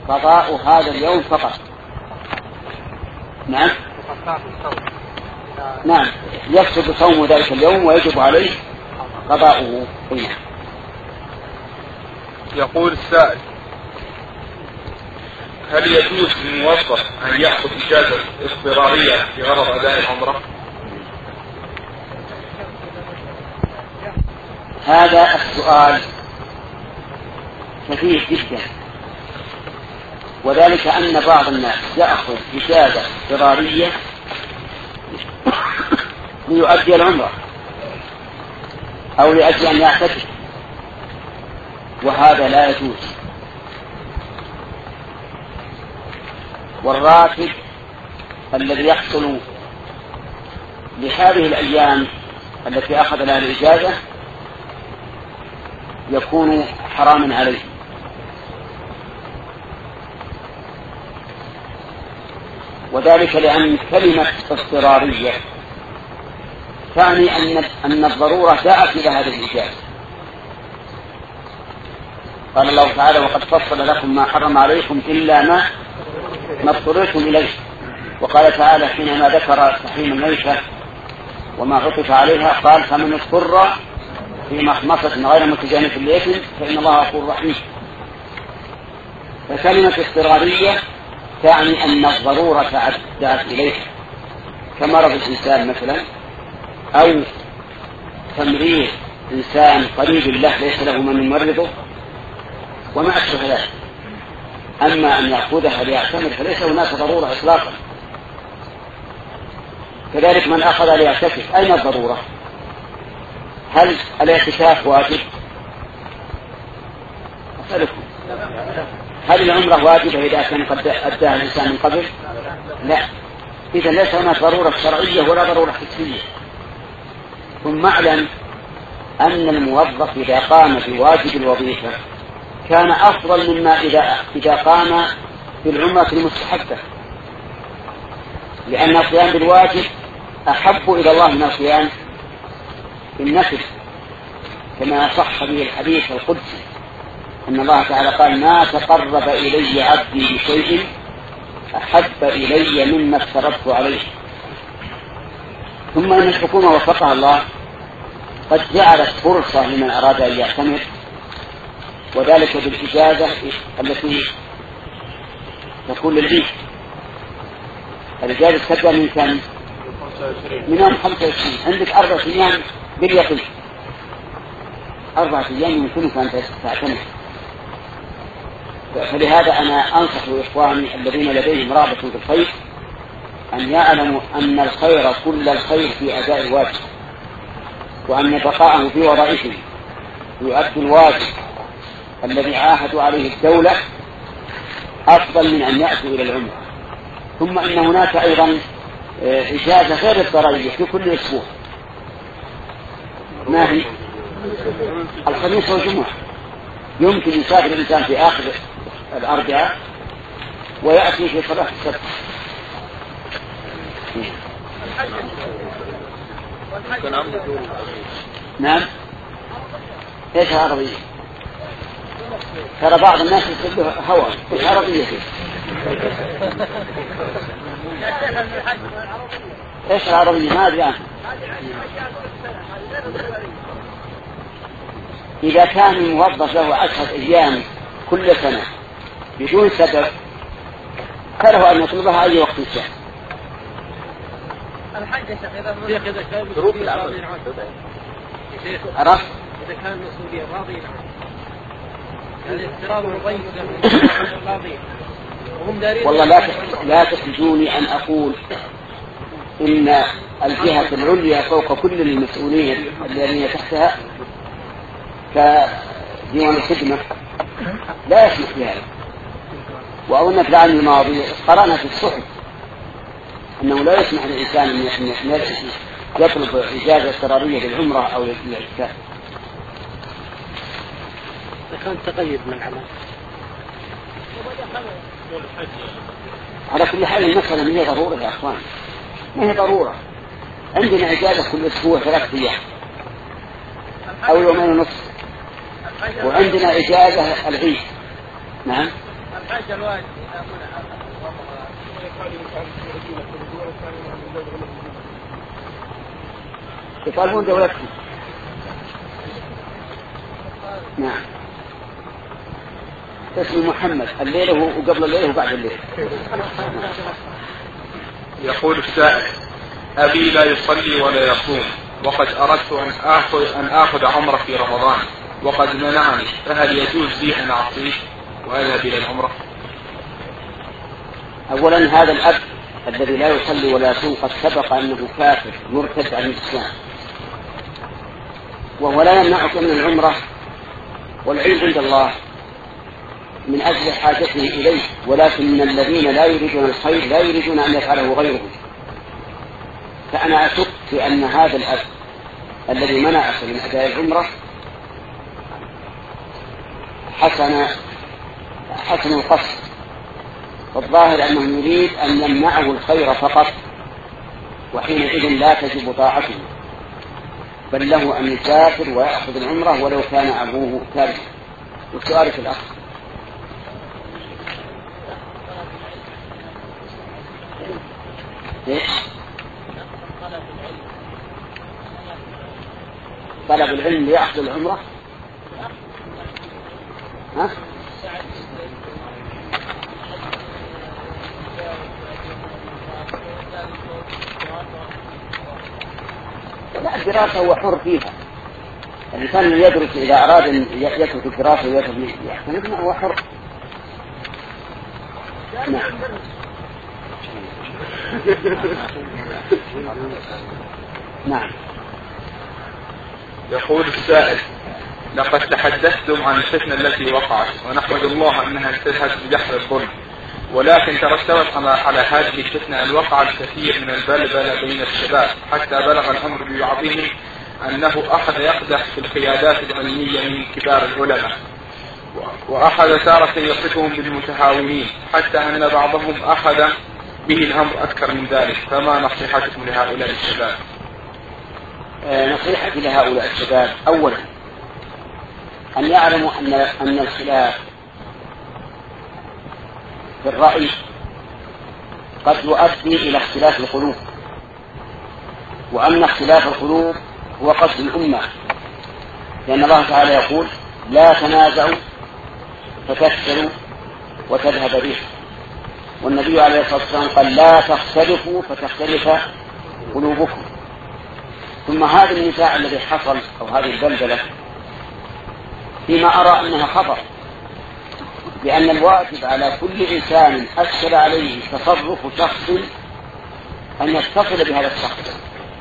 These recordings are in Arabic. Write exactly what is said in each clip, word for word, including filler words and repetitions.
قضاء هذا اليوم فقط. نعم نعم يفسد صوم ذلك اليوم ويجب عليه قضاؤه. يقول السائل: هل يجوز للموظف أن يأخذ إجازة اضطرارية في غرض أداء العمرة؟ هذا السؤال كثير جدا، وذلك أن بعض الناس يأخذ إجازة اضطرارية ليؤدي العمرة أو لأجل أن يعتكف، وهذا لا يجوز. والراتب الذي يحصل لهذه الأيام التي أخذ لها الإجازة يكون حراما عليه. وذلك لأن كلمة اضطرارية تعني أن أن الضرورة دعت إلى هذه الإجازة. قال الله تعالى: وقد فصل لكم ما حرم عليكم إلا ما ما اضطررتم إليه. وقال تعالى حينما ذكر تحريم الميتة وما عطف عليها قال: فمن اضطر في مخمصة غير متجانف لإثم فإن الله غفور رحيم. فكلمة اضطرارية تعني أن الضرورة دعت إليها، كمرض الإنسان مثلا، أو تمريض إنسان قريب له ليس له من يمرضه وما أشبه ذلك. أما أن يأخذها ليعتمر فليس هناك ضرورة إطلاقا. كذلك من أخذ ليعتكف، أين الضرورة؟ هل الاعتكاف واجب؟ أسألكم، هل العمرة واجبة إذا كان قد أداها الإنسان من قبل؟ لا. إذا ليس هناك ضرورة شرعية ولا ضرورة حسية. ثم اعلم أن الموظف إذا قام بواجب الوظيفة كان أفضل مما إذا إذا قام بالعمرة المستحبة، لأن القيام بالواجب أحب إلى الله من القيام بالنفل، كما صح به الحديث القدسي أن الله تعالى قال: ما تقرب إلي عبدي بشيء أحب إلي مما افترضت عليه. ثم أن الحكومة وفقها الله قد جعلت فرصة لمن أراد أن يعتمر، وذلك بالإجازة التي تكون للعيد. الإجازة تبدأ من كم؟ من يوم خمسة وعشرين. عندك أربعة أيام باليقين، أربعة أيام يمكنك أن تعتمر. فلهذا أنا أنصح إخواني الذين لديهم رغبة في الخير أن يعلموا أن الخير كل الخير في أداء الواجب، وأن بقاءه في وظائفه يؤدي الواجب الذي عاهدوا عليه الدولة أفضل من أن يأتوا إلى العمرة. ثم إن هناك أيضا إجازة غير اضطرارية في كل أسبوع. ما هي؟ الخميس والجمعة. يمكن يسافر الإنسان في آخر الأربعاء ويأتي في صلاة السبت. نعم. ايش عربية؟ ترى بعض الناس يسبه هوا. ايش عربية فيه؟ ايش العربية؟ ما ادري عنها. إذا كان الموظف له عشرة أيام كل سنة بدون سبب فله أن يطلبها أي وقت شاء. ظروف العمل عرفت؟ إذا كان المسؤولية راضين عنه الاضطراب الضيق راضين وهم دارين. والله لا لا تخرجوني أن أقول إن الجهة العليا فوق كل المسؤولين الذين تحتها كديوان الخدمة لا يسمح بهذا. وأظن في العام الماضي قرأنا في الصحف أنه لا يسمح للإنسان أن يطلب إجازة اضطرارية للعمرة أو للاعتكاف. إذا كان تقيد من العمل. على كل حال المسألة ما هي ضرورة يا أخوان، ما هي ضرورة. عندنا إجازة كل أسبوع ثلاثة أيام أو يومين ونصف، وعندنا إجازة العيد. نعم. حاجة الواجب إذا منع يطالبون دولتهم. نعم. اسم محمد الليل وقبل الليل وبعد الليل. يقول السائل: أبي لا يصلي ولا يصوم، وقد أردت أن آخذ أن آخذ عمرة في رمضان وقد منعني، فهل يجوز لي أن أعطيه وأذهب إلى العمرة؟ أولا هذا الأب الذي لا يصلي ولا يصوم قد سبق أنه كافر مرتد عن الإسلام، وهو لا يمنعك من العمرة، والعلم عند الله من أجل حاجته إليه، ولكن من الذين لا يريدون الخير لا يريدون أن يفعله غيرهم. فأنا أشك في أن هذا الأب الذي منعك من أداء العمرة حسن حسن القصد، والظاهر أنه يريد أن يمنعه الخير فقط، وحينئذ لا تجب طاعته، بل له أن يسافر ويأخذ العمرة ولو كان أبوه كافرا. والسؤال في الأخ: طلب العلم ليأخذ العمرة؟ ها؟ لا، الدراسة هو حر فيها. الإنسان اللي يدرس إذا أراد أن يترك الدراسة ويترك هو حر. نعم. نعم. يقول السائل: لقد تحدثتم عن الفتنة التي وقعت، ونحمد الله أنها انتهت بجحر الظلم، ولكن ترتبت على هذه الفتنة أن وقع الكثير من البلبلة بين الشباب، حتى بلغ الأمر ببعضهم أنه أخذ يقدح في القيادات العلمية من كبار العلماء، وأخذ تارة يصفهم بالمتهاونين، حتى أن بعضهم أخذ به الأمر أكثر من ذلك. فما نصيحتكم لهؤلاء الشباب؟ نصيحتي لهؤلاء الشباب: أولا أن يعلموا أن أن الخلاف في الرأي قد يؤدي إلى اختلاف القلوب، وأن اختلاف القلوب هو قصد الأمة، لأن الله تعالى يقول: لا تنازعوا فتفشلوا وتذهب ريحكم، والنبي عليه الصلاة والسلام قال: لا تختلفوا فتختلف قلوبكم. ثم هذا النزاع الذي حصل أو هذه البلبلة فيما أرى أنها خطأ، لأن الواجب على كل إنسان أشكل عليه تصرف شخص أن يتصل بهذا الشخص،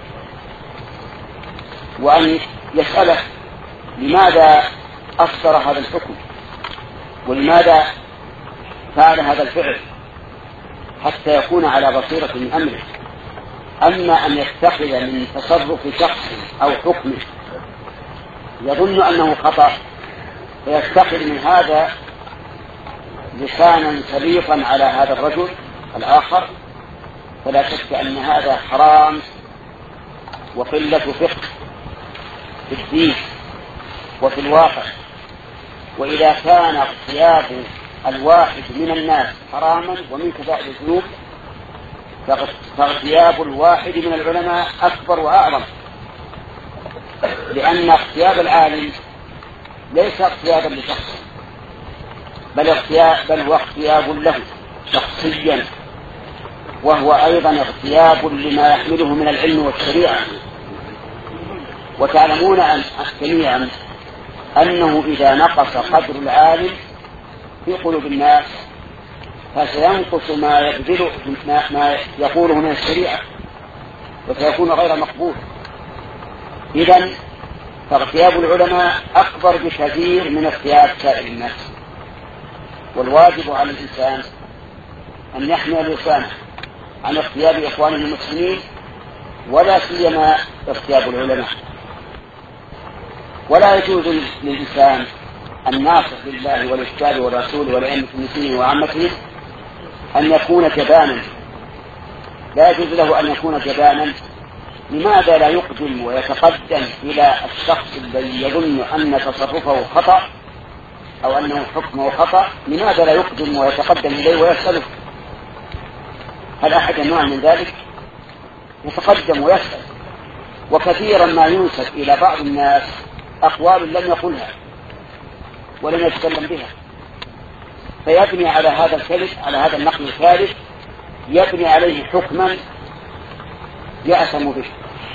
وأن يسأله لماذا أصدر هذا الحكم ولماذا فعل هذا الفعل، حتى يكون على بصيرة من أمره. أما أن يتخذ من تصرف شخص أو حكم يظن أنه خطأ فيتخذ من هذا لسانا سليطا على هذا الرجل الآخر، فلا شك أن هذا حرام وقلة فقه في الدين وفي الواقع. وإذا كان اغتياب الواحد من الناس حراما ومن كبائر الذنوب، فاغتياب الواحد من العلماء أكبر وأعظم، لأن اغتياب العالم ليس اغتيابا لشخص، بل اغتياب بل هو اغتياب له شخصيا، وهو أيضا اغتياب لما يحمله من العلم والشريعة. وتعلمون أن جميعا أنه إذا نقص قدر العالم في قلوب الناس فسينقص ما يبذل ما يقوله من الشريعة، وسيكون غير مقبول. إذن فاغتياب العلماء أكبر بكثير من اغتياب سائر الناس، والواجب على الإنسان أن يحمي لسانه عن اغتياب إخوانه المسلمين، ولا سيما اغتياب العلماء. ولا يجوز للإنسان الناصح لله وللكتاب والرسول ولأئمة المسلمين وعامتهم أن يكون جبانا، لا يجوز له أن يكون جبانا. لماذا لا يقدم ويتقدم إلى الشخص الذي يظن أن تصرفه خطأ أو أنه حكمه خطأ لماذا لا يقدم ويتقدم إليه ويسأله؟ هل أحد نوع من ذلك؟ يتقدم ويسأل. وكثيرا ما ينسب إلى بعض الناس أقوال لم يقلها ولم يتكلم بها، فيبني على هذا الكذب، على هذا النقل الكاذب، يبني عليه حكما يأثم به.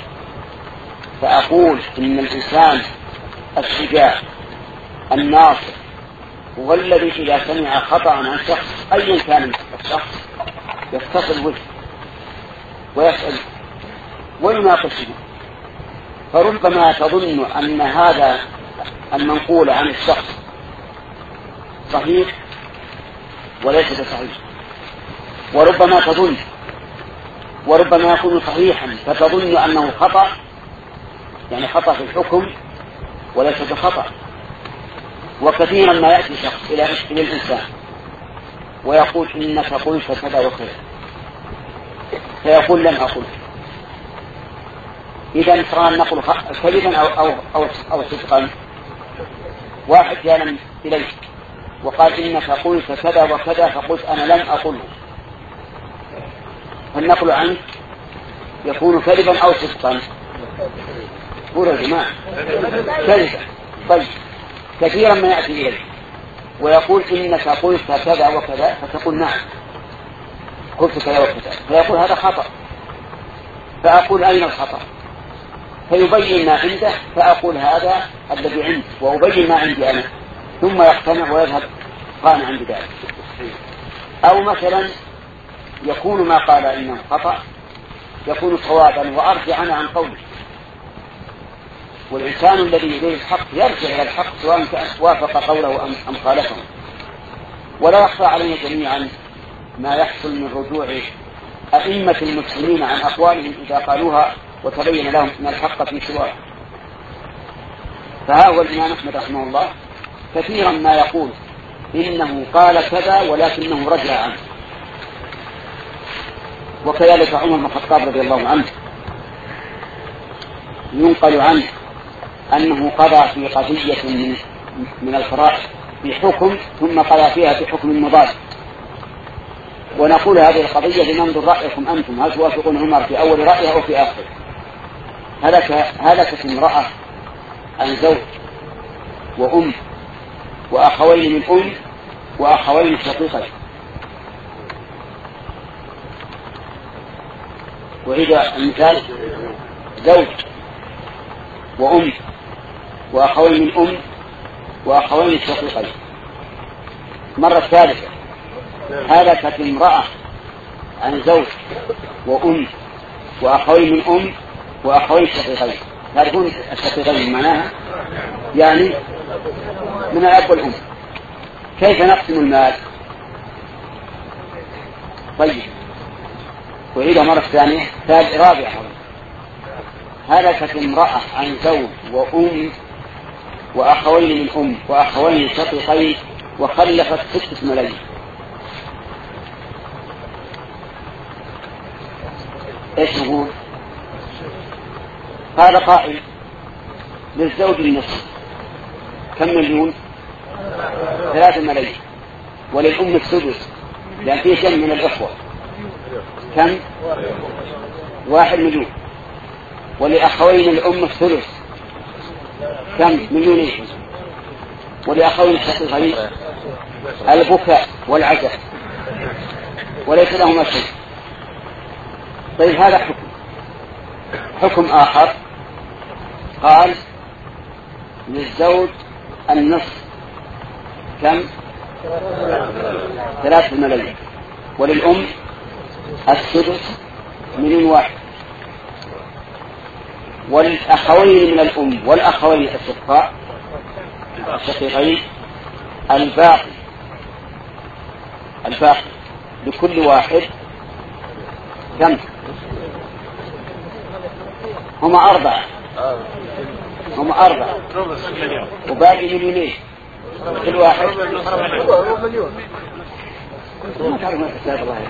فأقول إن الإنسان الشجاع الناصر هو الذي إذا سمع خطأ عن شخص أيا كان الشخص يتصل به ويسأل ويناقشه. فربما تظن أن هذا المنقول عن الشخص صحيح وليس بصحيح، وربما تظن وربما يكون صحيحا فتظن أنه خطأ، يعني خطأ في الحكم وليس بخطأ. وكثيرا ما يأتي شخص إلى الإنسان ويقول إنك قلت كذا وكذا، فيقول لم أقل. إذا صار نقول كذبا أو, أو, أو, أو صدقا. واحد جاء إليك وقال إنك قلت كذا وكذا فقلت أنا لم أقله، فالنقل عنك يكون كذبا أو صدقا؟ قولوا يا جماعة كذبا. طيب كثيرا ما يأتي إليك ويقول إنك قلت كذا وكذا فتقول نعم قلت كذا وكذا، فيقول هذا خطأ، فأقول أين الخطأ؟ فيبين ما عنده فأقول هذا الذي عندي وأبين ما عندي أنا، ثم يقتنع ويذهب قانعا بذلك. أو مثلا يكون ما قال إنه خطأ يكون صوابا وأرجع أنا عن قوله، والإنسان الذي يريد الحق يرجع إلى الحق سواء وافق قوله أم خالفه. ولا يخفى علينا جميعا ما يحصل من رجوع أئمة المسلمين عن أقوالهم إذا قالوها وتبين لهم أن الحق في سواه. فها هو الإمام أحمد رحمه الله كثيرا ما يقول إنه قال كذا ولكنه رجع عنه. وكذلك عمر بن الخطاب رضي الله عنه ينقل عنه أنه قضى في قضية من, من الفرائض بحكم ثم قضى فيها بحكم مضاد، ونقول هذه القضية لننظر رأيكم أنتم هل توافقون عمر في أول رأيه أو في آخر. هلكت امرأة عن زوج وأم وأخوين من أم وأخوين شقيقين، وإذا المثال زوج وأم وأخوين من أم وأخوين شقيقين. مرة ثالثة هلكت امرأة عن زوج وأم وأخوين من أم وأخوين شقيقين. تعرفون الشقيقين معناها يعني من الأب والأم. كيف نقسم المال؟ طيب وإذا مرة ثانية ثالث رابعة هلكت امرأة عن زوج وأم وأخوين من أم وأخوين شقيقين وخلفت ستة ملايين. ايش نقول؟ هذا قائل للزوج النصف كم مليون؟ ثلاثة ملايين، وللأم السدس لأن فيه كم من الأخوة كم؟ واحد مليون، ولأخوين الأم الثلث كم؟ مليونين، ولأخوين الشقيقين البكاء والعزاء وليس لهما شيء. طيب هذا حكم. حكم آخر قال للزوج النصف كم؟ ثلاثة ملايين، وللأم السدس مليون واحد، والأخوين من الأم والأخوين الأشقاء الشقيقين الباقي الباقي لكل واحد كم؟ هم أربعة هم أربعة وباقي مليونين كل واحد ما تعرفون حساب الله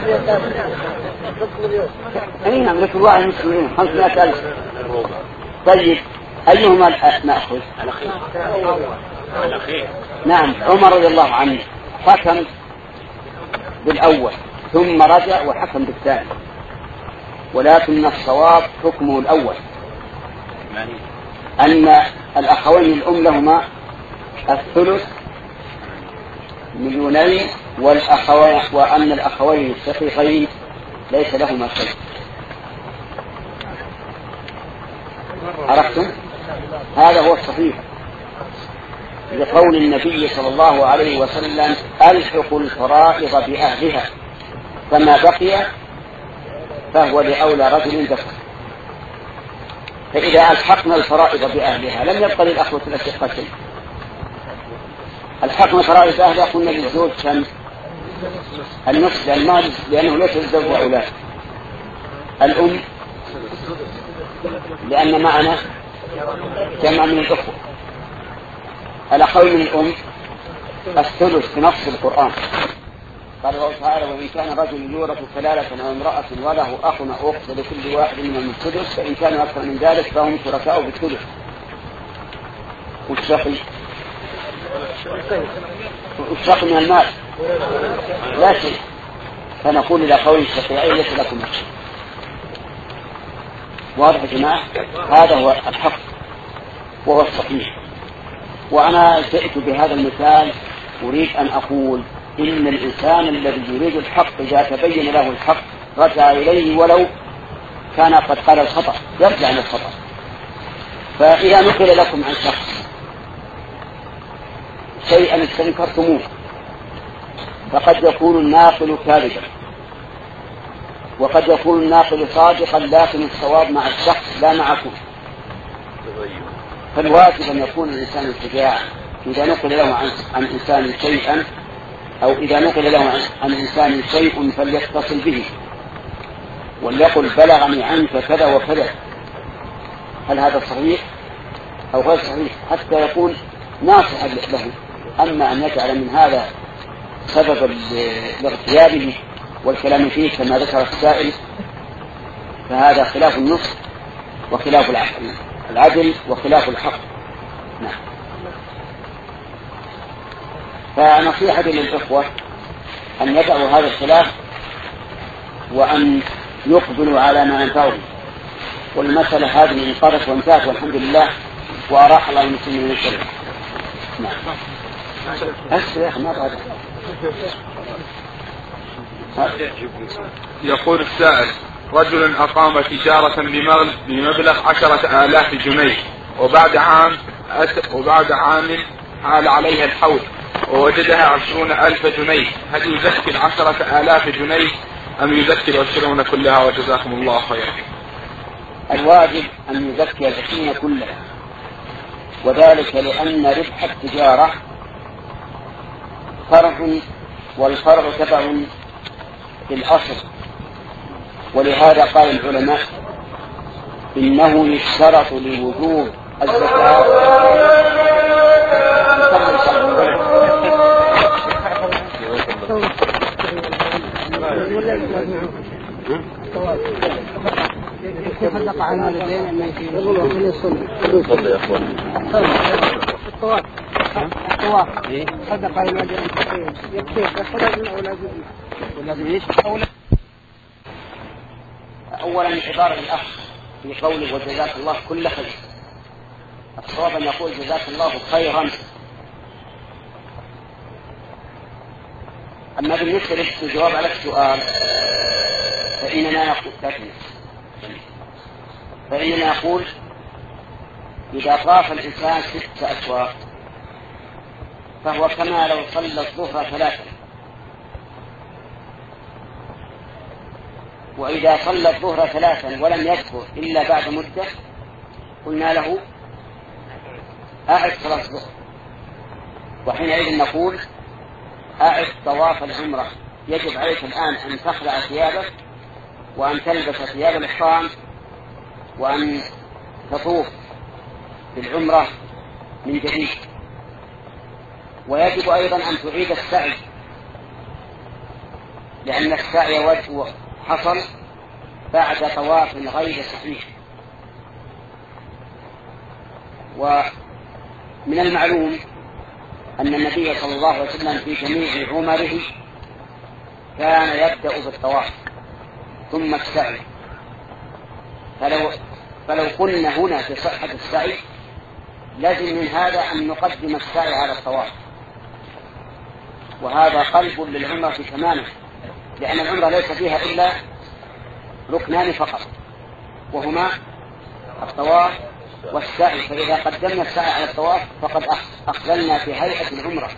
أي نعم لكل واحد نصف مليون خمسمائة ألف. طيب أيهما نأخذ؟ الأخير نعم، عمر رضي الله عنه حكم بالأول ثم رجع وحكم بالثاني، ولكن الصواب حكمه الأول، أن الأخوين الأم لهما الثلث مليونين، والأخوين وأن الأخوين الشقيقين ليس لهما شيء. عرفتم؟ هذا هو الصحيح لقول النبي صلى الله عليه وسلم: ألحقوا الفرائض بأهلها، فما بقي فهو لأولى رجل ذكر. فإذا ألحقنا الفرائض بأهلها لم يبقى للأخوة الأشقة شيء. الحقنا فرائض بأهلها قلنا للزوج كم؟ النصف للمال، لأنه ليس للزوج أولاد. الأم لأن معنا جمع من الأخوة. الأخوين من الأم الثلث في نص القرآن، قال الله تعالى: وإن كان رجل يورث كلالة أو امرأة وله أخ أو أخت لكل واحد منهم الثلث، فإن كانوا أكثر من ذلك فهم شركاء بالثلث. والشقي والشقي من المال لا شيء، فنقول للأخوين الشقيين: ليس لكم شيء. واضح يا جماعة؟ هذا هو الحق وهو الصحيح. وأنا جئت بهذا المثال أريد أن أقول إن الإنسان الذي يريد الحق إذا تبين له الحق رجع إليه ولو كان قد قال الخطأ، يرجع عن الخطأ. فإذا نقل لكم عن شخص شيئا استنكرتموه فقد يكون الناقل كاذبا، وقد يكون الناقل صادقا، لكن الصواب مع الشخص لا معكم. فالواجب أن يكون الإنسان شجاعا إذا نقل له عن, عن إنسان شيئا، أو إذا نقل له عن, عن إنسان شيء فليتصل به وليقل: بلغني عنك كذا وكذا، هل هذا صحيح أو غير صحيح، حتى يكون ناصحا له. أما أن يجعل من هذا سببا لاغتيابه والكلام فيه كما ذكر السائل، فهذا خلاف النصح وخلاف العدل وخلاف الحق. نعم. فنصيحة للإخوة أن يدعوا هذا الخلاف وأن يقبلوا على ما ينفعهم، والمسألة هذه انقضت وانتهت والحمد لله، وأراح الله المسلمين من الشر. نعم. أسف يا أخي ما بعد. يقول السائل: رجل أقام تجارة بمبلغ عشرة آلاف جنيه، وبعد عام وبعد عام حال عليها الحول ووجدها عشرون ألف جنيه، هل يزكي العشرة آلاف جنيه أم يزكي العشرون كلها؟ وجزاكم الله خيرا. الواجب أن يزكي العشرين كلها، وذلك لأن ربح التجارة فرع، والفرع تبع للأصل، ولهذا قال العلماء: إنه يشترط لوجوب الزكاة يصدق عن الوالدين أن يقولوا صلى يا أخوان الطواف الطواف صدق عن الوالدين يكفي يخرج من أولادهم ولازم ايش؟ أولا عبارة الأخ في قوله: وجزاك الله كل خير. الصواب أن يقول: جزاك الله خيرا. أما بالنسبة للجواب على السؤال فإننا نقول فإننا نقول إذا طاف الإنسان ست أشواط فهو كما لو صلى الظهر ثلاثا، وإذا صلى الظهر ثلاثا ولم يذكر إلا بعد مدة قلنا له: أعد صلاة الظهر. وحينئذ نقول: أعد طواف العمرة، يجب عليك الآن أن تخلع ثيابك وأن تلبس ثياب الإحرام وأن تطوف بالعمرة من جديد. ويجب أيضا أن تعيد السعي، لأن السعي وجه حصل بعد طواف غير صحيح. ومن المعلوم أن النبي صلى الله عليه وسلم في جميع عمره كان يبدأ بالطواف ثم السعي، فلو, فلو قلنا هنا في صحة السعي لازم من هذا أن نقدم السعي على الطواف، وهذا قلب للعمرة تماما، لأن العمرة ليس فيها إلا ركنان فقط وهما الطواف والسعي، فإذا قدمنا السعي على الطواف فقد أخللنا في هيئة العمرة،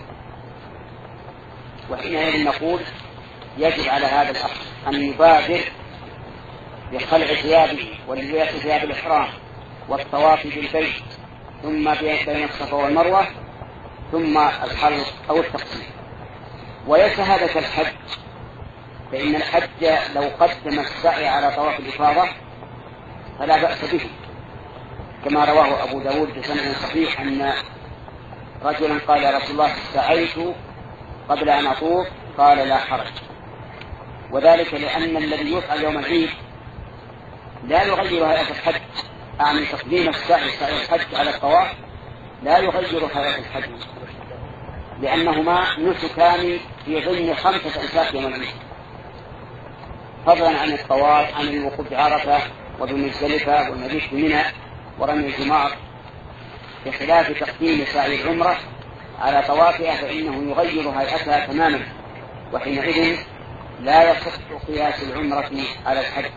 وحينئذ نقول يجب على هذا الأخ أن يبادر بخلع ثيابه ولباس ثياب الإحرام والطواف بالبيت ثم بين الصفا والمروة ثم الحلق أو التقصير. وليس هذا كالحج، فإن الحج لو قدم السعي على طواف الإفاضة فلا بأس به، كما رواه أبو داود بسند صحيح أن رجلا قال يا رسول الله سعيت قبل أن أطوف، قال لا حرج، وذلك لأن الذي يفعل يوم العيد لا يغير هيئة الحج، أعني تقديم السعي سعي الحج على الطواف لا يغير هيئة الحج، لأنهما نسكان في ضمن خمسة أنساك يوم العيد، فضلا عن الطواف عن الوقوف بعرفة وبمزدلفة والمبيت بمنى ورمي الجمار، بخلاف تقديم سعي العمرة على طوافها فإنه يغير هيئتها تماما، وحينئذ لا يصح قياس العمرة على الحج.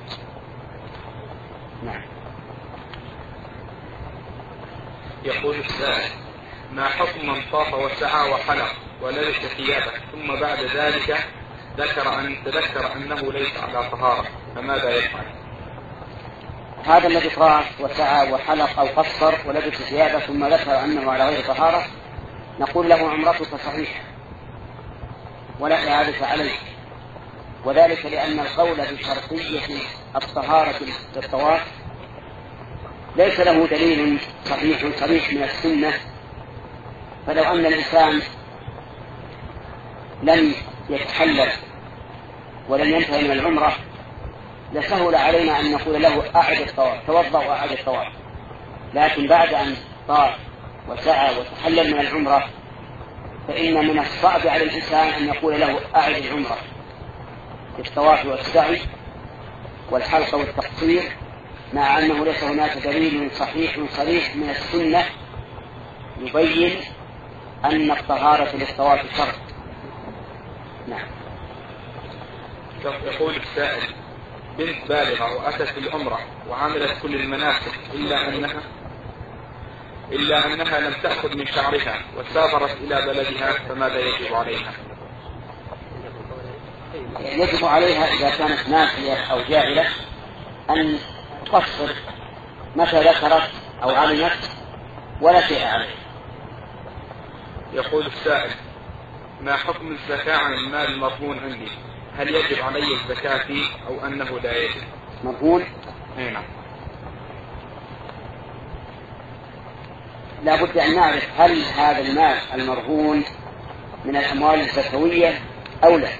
نعم. يقول السائل: ما حكم من طاف وسعى وحلق ولبس ثيابه ثم بعد ذلك ذكر أن تذكر أنه ليس على طهارة، فماذا يفعل؟ هذا الذي طاف وسعى وحلق أو قصر ولبس ثيابه ثم ذكر أنه على غير طهارة نقول له عمرتك صحيحة ولا إعادة عليه، وذلك لأن القول بشرطية الطهارة للطواف ليس له دليل صحيح صريح من السنة، فلو أن الإنسان لم يتحلل ولم ينتهي من العمرة لسهل علينا أن نقول له أعد الطواف، توضأ وأعد الطواف، لكن بعد أن طاف وسعى وتحلل من العمرة فإن من الصعب على الإنسان أن يقول له أعد العمرة بالطواف والسعي والحلق والتقصير، مع أنه ليس هناك دليل صحيح صريح من السنة يبين أن الطهارة للطواف شرط. نعم. يقول السائل: بنت بالغة وأتت العمرة وعملت كل المناسك إلا أنها إلا أنها لم تأخذ من شعرها وسافرت إلى بلدها، فماذا يجب عليها؟ يجب عليها إذا كانت ناسية أو جاهلة أن تقصر متى ذكرت أو علمت ولا شيء عليه. يقول السائل: ما حكم الزكاة عن المال المرهون عندي؟ هل يجب علي الزكاة فيه أو أنه لا يجب؟ مرهون؟ نعم. لا بد أن نعرف هل هذا المال المرهون من الأموال الزكوية أو لا.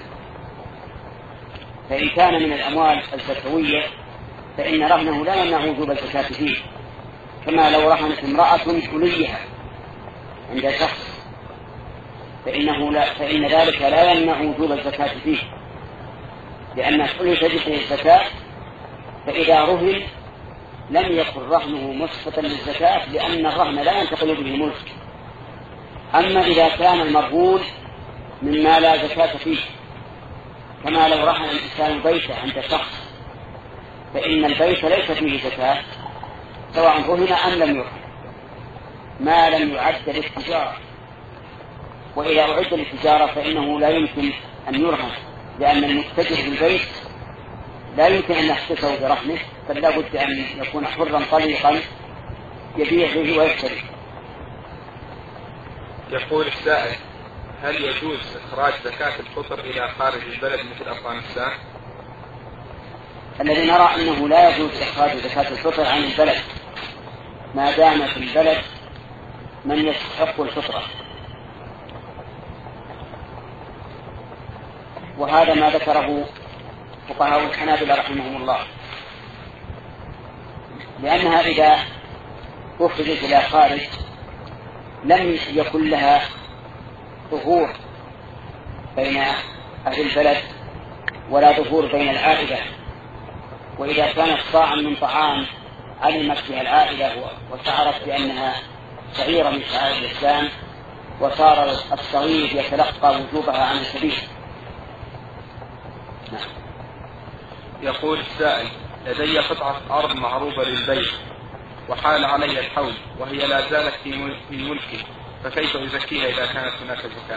فإن كان من الأموال الزكوية فإن رهنه لا يمنع وجوب الزكاة فيه، كما لو رهنت امرأة حليها عند شخص فإنه لا فإن ذلك لا يمنع وجوب الزكاة فيه، لأن الحلي تجب فيه الزكاة، فإذا رهن لم يكن رهنه مسقطا للزكاة لأن الرهن لا ينتقل به ملك. أما إذا كان المرهون مما لا زكاة فيه، كما لو رهن الإنسان بيته عند شخص فإن البيت ليس فيه زكاة سواء رهن أم لم يرهن ما لم يعد للتجارة، وإذا أعد للتجارة فإنه لا يمكن أن يرهن، لأن المتجر بالبيت لا يمكن أن يحتسه برهنه، فلا بد أن يكون حرا طليقا يبيع به ويشتري. يقول السائل: هل يجوز إخراج زكاة الفطر إلى خارج البلد مثل أفغانستان؟ الذي نرى أنه لا يجوز إخراج زكاة الفطر عن البلد ما دام في البلد من يستحق الفطرة، وهذا ما ذكره فقهاء الحنابلة رحمهم الله، لأنها إذا أخرجت إلى خارج لم يكن لها ظهور بين أهل البلد ولا ظهور بين العائلة. وإذا كانت صاعا من طعام علمت بها العائلة وشعرت بأنها شعيرة من شعائر الإسلام وصار الصغير يتلقى وجوبها عن الكبير. يقول السائل: لدي قطعة أرض معروضة للبيع وحال علي الحول وهي لا زالت في ملكي، فكيف أزكيها إذا كانت هناك زكاة؟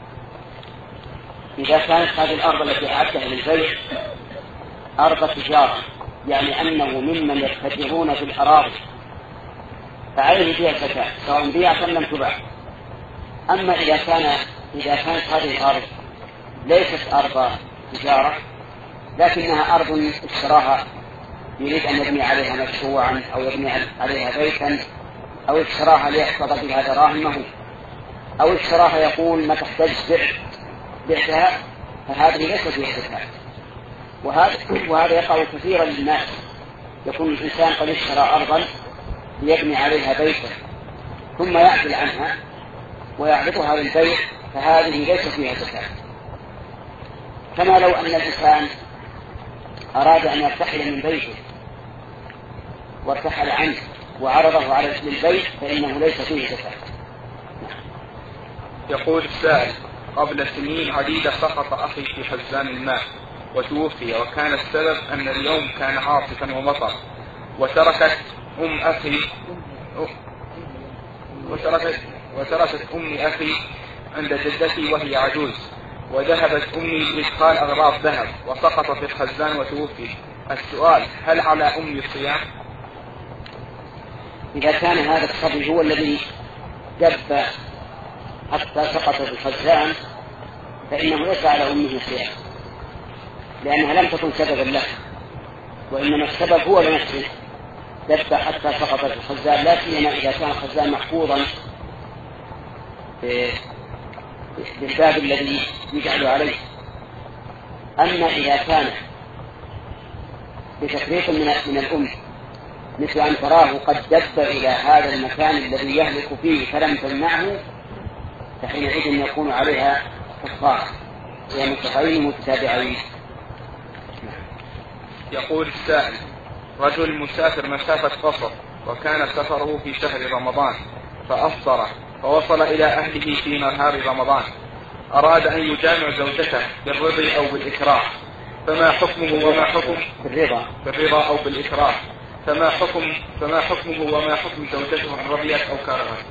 إذا كانت هذه الأرض التي أعدها للبيع أرض تجارة، يعني أنه ممن يتجرون في الأراضي فعليه فيها زكاة سواء بيعت أم لم تباع. أما إذا كان إذا كانت هذه الأرض ليست أرض تجارة لكنها أرض اشتراها يريد أن يبني عليها مشروعا أو يبني عليها بيتا أو اشتراها ليحفظ بها دراهمه أو اشتراها يقول ما تحتاج بعتها، فهذه ليست فيها زكاة. وهذا وهذا يقع كثيرا للناس، يكون الإنسان قد اشترى أرضا ليبني عليها بيتا ثم يعدل عنها ويعرضها للبيع، فهذه ليست فيها زكاة. كما لو أن الإنسان أراد أن يرتحل من بيته وارتحل عنه وعرضه على للبيع فإنه ليس فيه زكاة. يقول السائل: قبل سنين عديدة سقط أخي في خزان الماء وتوفي، وكان السبب أن اليوم كان عاصفا ومطر، وتركت أم أخي وتركت وتركت أم أخي عند جدتي وهي عجوز، وذهبت أمي لإدخال أغراض ذهب وسقط في الخزان وتوفي. السؤال: هل على أمي الصيام؟ إذا كان هذا الصبي هو الذي دب حتى سقط في الخزان فإنه ليس على أمه صيام، لأنها لم تكن سببا له، وإنما السبب هو لنفسه دب حتى سقط في الخزان، لا سيما إذا كان الخزان محفوظا بالباب الذي يجعل عليه. أما إذا كان بتفريط من من الأم مثل أن تراه قد دب إلى هذا المكان الذي يهلك فيه فلم تمنعه، فحينئذ يكون عليها كفارة يعني صيام متتابعين. يقول السائل: رجل مسافر مسافة قصر وكان سفره في شهر رمضان فأفطر فوصل إلى أهله في نهار رمضان، أراد أن يجامع زوجته بالرضا أو بالإكراه، فما حكمه وما حكم بالرضا بالرضا أو بالإكراه فما حكم فما حكمه وما حكم زوجته إن رضيت أو كرهت؟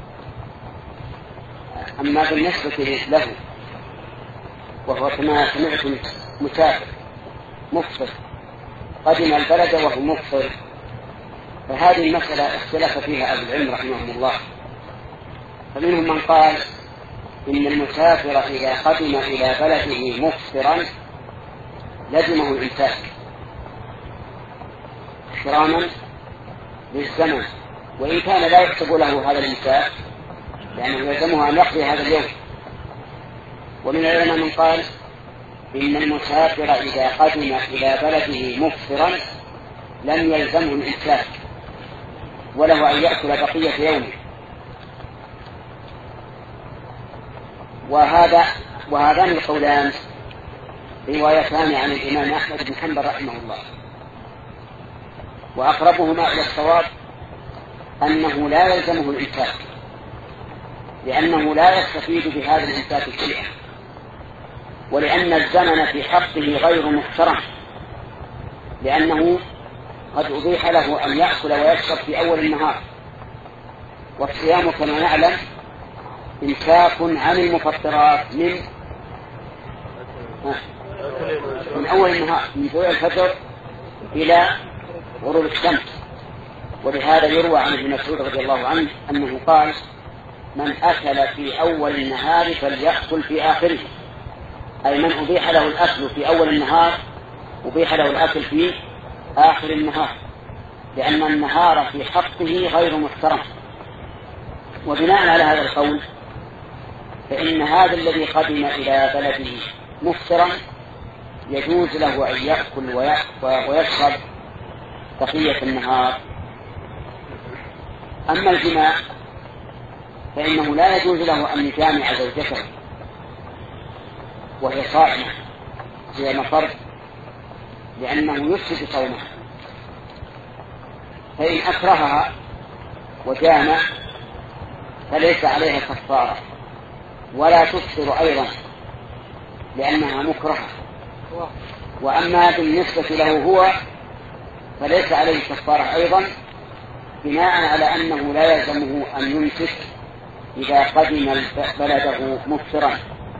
أما بالنسبة له وهو كما سمعتم مسافر مفطر قدم البلد وهو مفطر، فهذه المسألة اختلف فيها أهل العلم رحمهم الله. فمنهم من قال إن المسافر إذا قدم إلى بلده مفطرا لزمه الإمساك احتراما للزمن، وإن كان لا يكتب له هذا الإمساك لأنه يلزمه أن يقضي هذا اليوم. ومن العلماء من قال إن المسافر إذا قدم إلى بلده مفطرا لم يلزمه الإمساك وله أن يأكل بقية يومه. وهذا وهذان القولان روايتان عن الإمام أحمد بن حنبل رحمه الله، وأقربهما إلى الصواب أنه لا يلزمه الإمساك لأنه لا يستفيد بهذا الإمساك شيئا، ولأن الزمن في حقه غير محترم، لأنه قد أبيح له أن يأكل ويشرب في أول النهار، والصيام كما نعلم إمساك عن المفطرات من من أول النهار من طلوع الفجر إلى غروب الشمس. ولهذا يروى عن ابن مسعود رضي الله عنه أنه قال: من أكل في أول النهار فليأكل في آخره، أي من أبيح له الأكل في أول النهار أبيح له الأكل في آخر النهار، لأن النهار في حقه غير محترم. وبناء على هذا القول فإن هذا الذي قدم إلى بلده مفطرا يجوز له أن يأكل ويشرب بقية النهار. أما الجماع فإنه لا يجوز له أن يجامع زوجته وهي صائمة هي مفر، لأنه يفسد صومها. فإن أكرهها وجامع فليس عليها كفارة ولا تفطر أيضا لأنها مكرهة. وأما بالنسبة له هو فليس عليه كفارة أيضا، بناء على أنه لا يلزمه أن يمسك إذا قدم بلده مفطرا.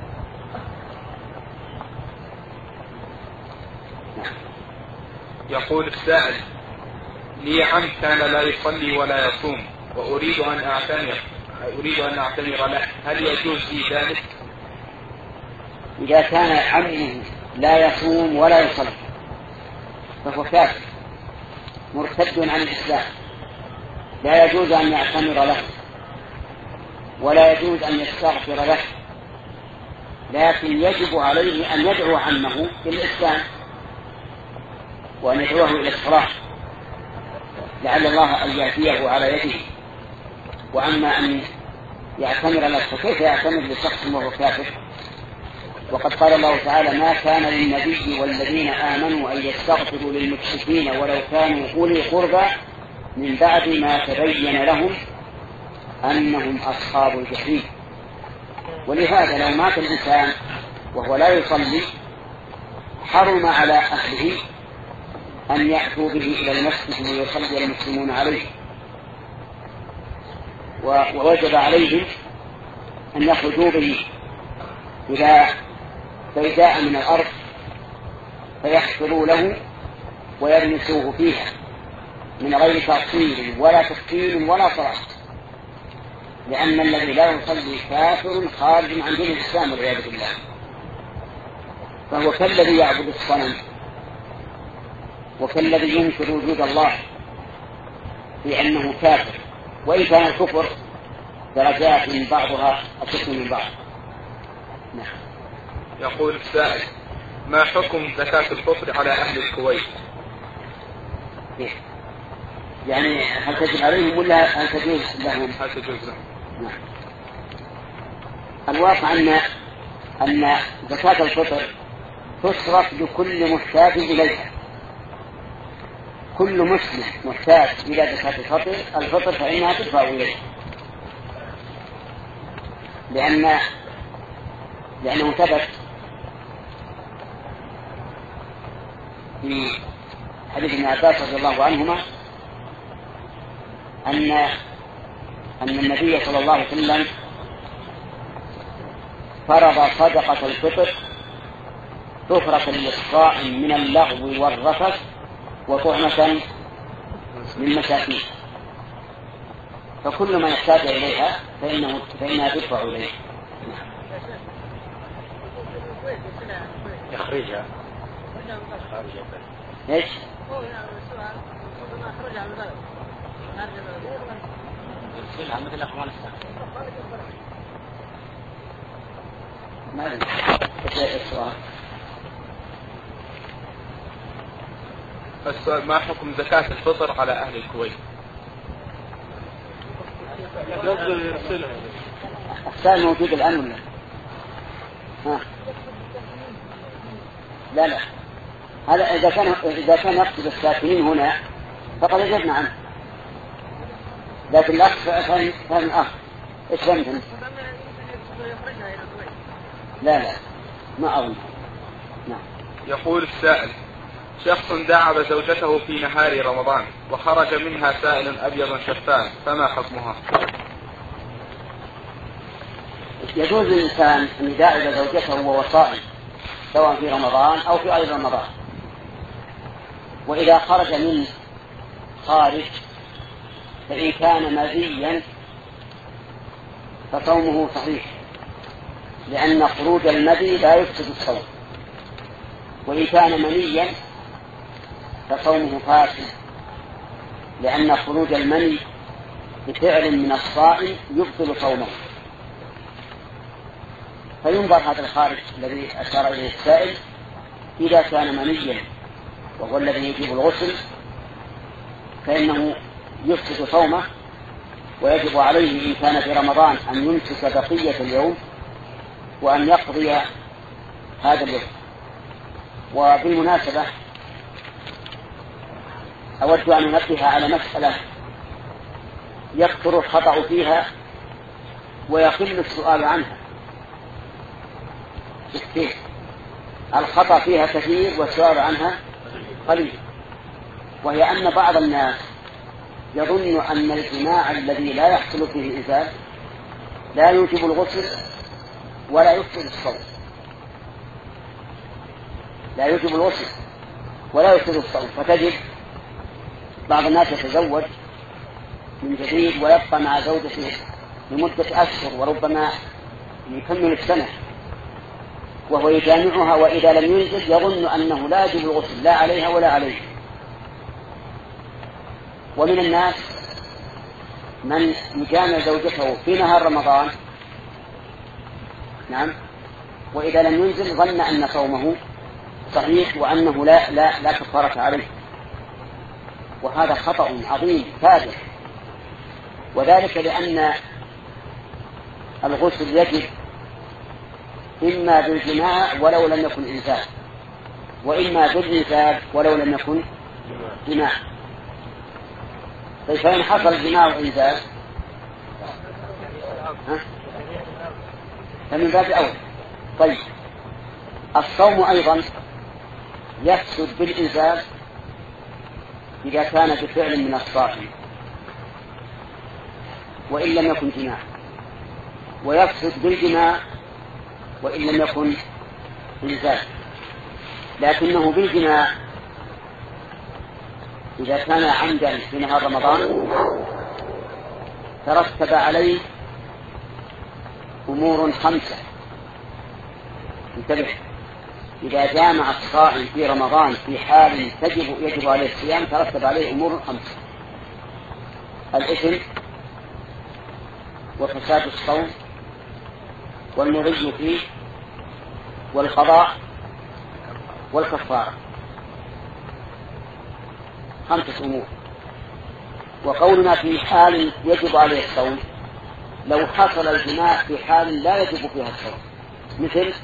يقول السائل: لي عم كان لا يصلي ولا يصوم وأريد أن أعتمر أريد أن أعتمر له، هل يجوز لي ذلك؟ إذا كان عمه لا يصوم ولا يصلي فهو كافر مرتد عن الإسلام، لا يجوز أن يعتمر له ولا يجوز أن يستغفر له، لكن يجب عليه أن يدعو عمه بالإسلام وأن يدعوه إلى الصلاة لعل الله أن يهديه على يده. وأما أن يعتمر له فكيف يعتمر لشخص وهو كافر؟ وقد قال الله تعالى: ما كان للنبي والذين آمنوا أن يستغفروا للمشركين ولو كانوا أولي قربى من بعد ما تبين لهم أنهم أصحاب الجحيم. ولهذا لو مات الإنسان وهو لا يصلي حرم على أهله أن يأتوا به إلى المسجد ويصلي المسلمون عليه، ووجب عليهم أن يخرجوا به إلى بيداء من الأرض فيحفروا له ويلمسوه فيها من غير تأصيل ولا تفصيل ولا صلاة، لأن الذي لا يصلي كافر خارج عن دين الإسلام والعياذ بالله، فهو كالذي يعبد الصنم وكالذي ينكر وجود الله في أنه كافر، وإن كان الكفر درجات من بعضها أشد من بعض. نعم. يقول السائل: ما حكم زكاة الفطر على أهل الكويت؟ يعني هل تجب عليهم ولا هل تجوز لهم؟ هل تجوز لهم؟ نعم. الواقع أن أن زكاة الفطر تصرف لكل محتاج إليها، كل مسلم محتاج إلى زكاة الفطر الفطر فإنها تدفع إليه، لأن لأنه ثبت في حديث ابن عباس رضي الله عنهما أن أن النبي صلى الله عليه وسلم فرض صدقة الفطر طهرة للصائم من اللغو والرفث وطعمة للمساكين، فكل ما يحتاج إليها فإنه فإنها تدفع إليه. يخرجها ايش؟ يرسلها مثل أخوان السنة. ما أدري ايش السؤال؟ السؤال: ما حكم زكاة الفطر على أهل الكويت؟ يفضل يرسلها. السؤال موجود الآن ولا؟ ها؟ لا لا، هذا إذا كان إذا كان يقصد الساكنين هنا فقد أجبنا عنه، لكن الأخ فهم فهم الأخ إيش فهمتم؟ لا لا ما أظن. نعم. يقول السائل: شخص دعب زوجته في نهار رمضان وخرج منها سائل أبيض شفاف، فما حكمها؟ يجوز للإنسان أن يداعب زوجته وهو صائم سواء في رمضان أو في غير رمضان، وإذا خرج من خارج فإن كان مزيا فصومه صحيح، لأن خروج المذي لا يفسد الصوم، وإن كان منيا فصومه فاسد، لأن خروج المني بفعل من الصائم يبطل صومه. فينظر هذا الخارج الذي أشار إليه السائل إذا كان منيا وهو الذي يجب الغسل فإنه يفسد صومه، ويجب عليه إن كان في رمضان أن يمسك بقية اليوم وأن يقضي هذا اليوم. وبالمناسبة أود أن أنبه على مسألة يكثر الخطأ فيها ويقل السؤال عنها. الخطأ فيها كثير والسؤال عنها قليل، وهي أن بعض الناس يظن أن الجماع الذي لا يحصل فيه الإنزال لا يوجب الغسل ولا يفسد الصوم، لا يوجب الغسل ولا يفسد الصوم. فتجد بعض الناس يتزوج من جديد ويبقى مع زوجته لمدة أشهر وربما يكمل السنة وهو يجامعها، وإذا لم ينزل يظن أنه لا يجب الغسل لا عليها ولا عليه. ومن الناس من يجامع زوجته في نهار رمضان نعم وإذا لم ينزل ظن أن صومه صحيح وأنه لا لا لا كفارة عليه، وهذا خطأ عظيم فادح. وذلك لأن الغسل يجب إما بالجماع ولو لم يكن إنزال، وإما بالإنزال ولو لم يكن جماع. فإن حصل جماع وإنزال فمن باب أول. طيب الصوم أيضا يفسد بالإنزال إذا كان بفعل من الصائم وإن لم يكن جماع، ويفسد بالجماع وإن لم يكن إنزال. لكنه بالجماع إذا كان عمدا في نهار رمضان ترتب عليه أمور خمسة. انتبه، إذا جامع الصائم في رمضان في حال تجب يجب عليه الصيام ترتب عليه أمور خمسة: الإثم وفساد الصوم والمضي فيه والقضاء والكفارة. خمسة أمور. وقولنا في حال يجب عليه الصوم لو حصل الجماع في حال لا يجب فيها الصوم، مثل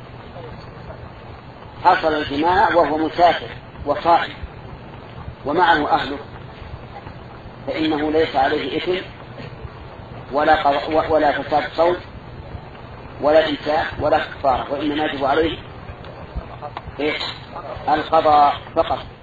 حصل الجماع وهو مسافر وصائم ومعه أهله، فإنه ليس عليه إثم ولا ولا فساد صوم ولا إمساك ولا كفارة، وإنما يجب عليه القضاء فقط.